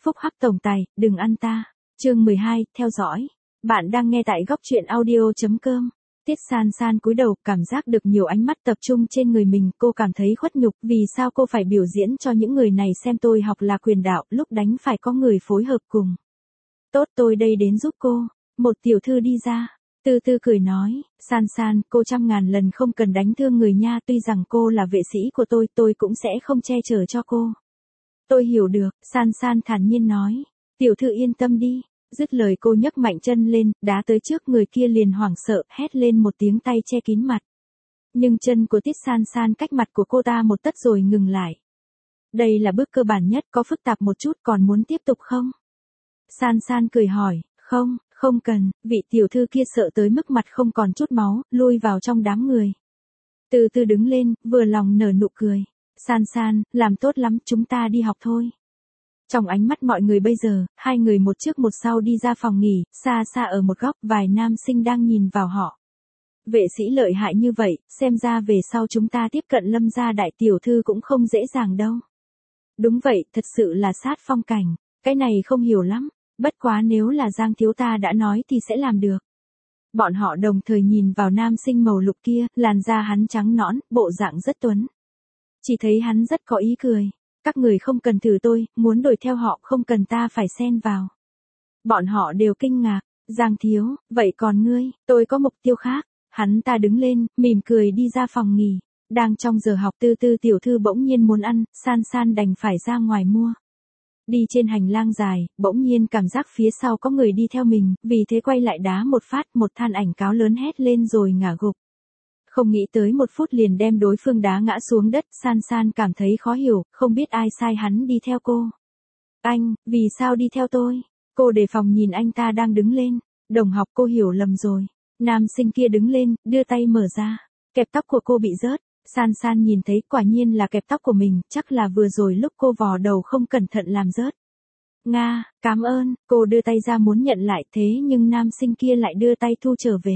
Phúc hắc tổng tài, đừng ăn ta. Chương 12, theo dõi. Bạn đang nghe tại góc truyện audio.com. Tiết San San cúi đầu, cảm giác được nhiều ánh mắt tập trung trên người mình, cô cảm thấy khuất nhục, vì sao cô phải biểu diễn cho những người này xem tôi học là quyền đạo, lúc đánh phải có người phối hợp cùng. Tốt, tôi đây đến giúp cô. Một tiểu thư đi ra. Từ từ cười nói, San San, cô trăm ngàn lần không cần đánh thương người nha, tuy rằng cô là vệ sĩ của tôi cũng sẽ không che chở cho cô. Tôi hiểu được, San San thản nhiên nói. Tiểu thư yên tâm đi. Dứt lời cô nhấc mạnh chân lên, đá tới trước người kia liền hoảng sợ, hét lên một tiếng tay che kín mặt. Nhưng chân của Tiết San San cách mặt của cô ta một tấc rồi ngừng lại. Đây là bước cơ bản nhất, có phức tạp một chút, còn muốn tiếp tục không? San San cười hỏi, không cần, vị tiểu thư kia sợ tới mức mặt không còn chút máu, lui vào trong đám người. Từ từ đứng lên, vừa lòng nở nụ cười. San San, làm tốt lắm, chúng ta đi học thôi. Trong ánh mắt mọi người bây giờ, hai người một trước một sau đi ra phòng nghỉ, xa xa ở một góc vài nam sinh đang nhìn vào họ. Vệ sĩ lợi hại như vậy, xem ra về sau chúng ta tiếp cận Lâm gia đại tiểu thư cũng không dễ dàng đâu. Đúng vậy, thật sự là sát phong cảnh, cái này không hiểu lắm, bất quá nếu là Giang thiếu ta đã nói thì sẽ làm được. Bọn họ đồng thời nhìn vào nam sinh màu lục kia, làn da hắn trắng nõn, bộ dạng rất tuấn. Chỉ thấy hắn rất có ý cười. Các người không cần thử tôi, muốn đuổi theo họ không cần ta phải xen vào. Bọn họ đều kinh ngạc, Giang thiếu, vậy còn ngươi, tôi có mục tiêu khác. Hắn ta đứng lên, mỉm cười đi ra phòng nghỉ. Đang trong giờ học Tư tiểu thư bỗng nhiên muốn ăn, San San đành phải ra ngoài mua. Đi trên hành lang dài, bỗng nhiên cảm giác phía sau có người đi theo mình, vì thế quay lại đá một phát, một than ảnh cáo lớn hét lên rồi ngã gục. Không nghĩ tới một phút liền đem đối phương đá ngã xuống đất, San San cảm thấy khó hiểu, không biết ai sai hắn đi theo cô. Anh, vì sao đi theo tôi? Cô đề phòng nhìn anh ta đang đứng lên. Đồng học, cô hiểu lầm rồi. Nam sinh kia đứng lên, đưa tay mở ra. Kẹp tóc của cô bị rớt. San San nhìn thấy quả nhiên là kẹp tóc của mình, chắc là vừa rồi lúc cô vò đầu không cẩn thận làm rớt. Nga, cảm ơn, cô đưa tay ra muốn nhận lại thế nhưng nam sinh kia lại đưa tay thu trở về.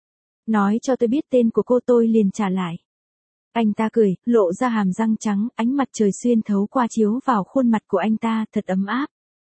Nói cho tôi biết tên của cô tôi liền trả lại. Anh ta cười, lộ ra hàm răng trắng, ánh mặt trời xuyên thấu qua chiếu vào khuôn mặt của anh ta thật ấm áp.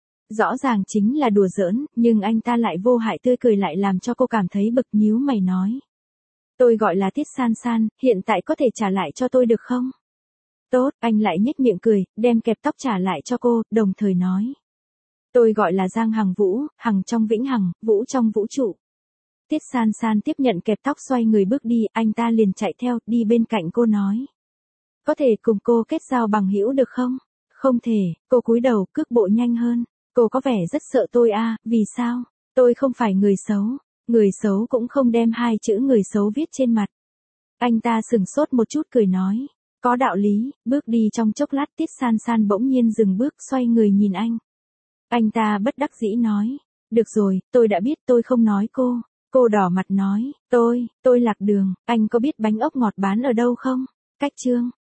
Rõ ràng chính là đùa giỡn, nhưng anh ta lại vô hại tươi cười lại làm cho cô cảm thấy bực nhíu mày nói. Tôi gọi là Tiết San San, hiện tại có thể trả lại cho tôi được không? Tốt, anh lại nhếch miệng cười, đem kẹp tóc trả lại cho cô, đồng thời nói. Tôi gọi là Giang Hằng Vũ, Hằng trong vĩnh hằng, Vũ trong vũ trụ. Tiết San San tiếp nhận kẹp tóc xoay người bước đi, anh ta liền chạy theo, đi bên cạnh cô nói. Có thể cùng cô kết giao bằng hữu được không? Không thể, cô cúi đầu, cước bộ nhanh hơn. Cô có vẻ rất sợ tôi à, vì sao? Tôi không phải người xấu. Người xấu cũng không đem hai chữ người xấu viết trên mặt. Anh ta sừng sốt một chút cười nói. Có đạo lý, bước đi trong chốc lát Tiết San San bỗng nhiên dừng bước xoay người nhìn anh. Anh ta bất đắc dĩ nói. Được rồi, tôi đã biết tôi không nói cô. Cô đỏ mặt nói, tôi lạc đường, anh có biết bánh ốc ngọt bán ở đâu không? Cách Chương.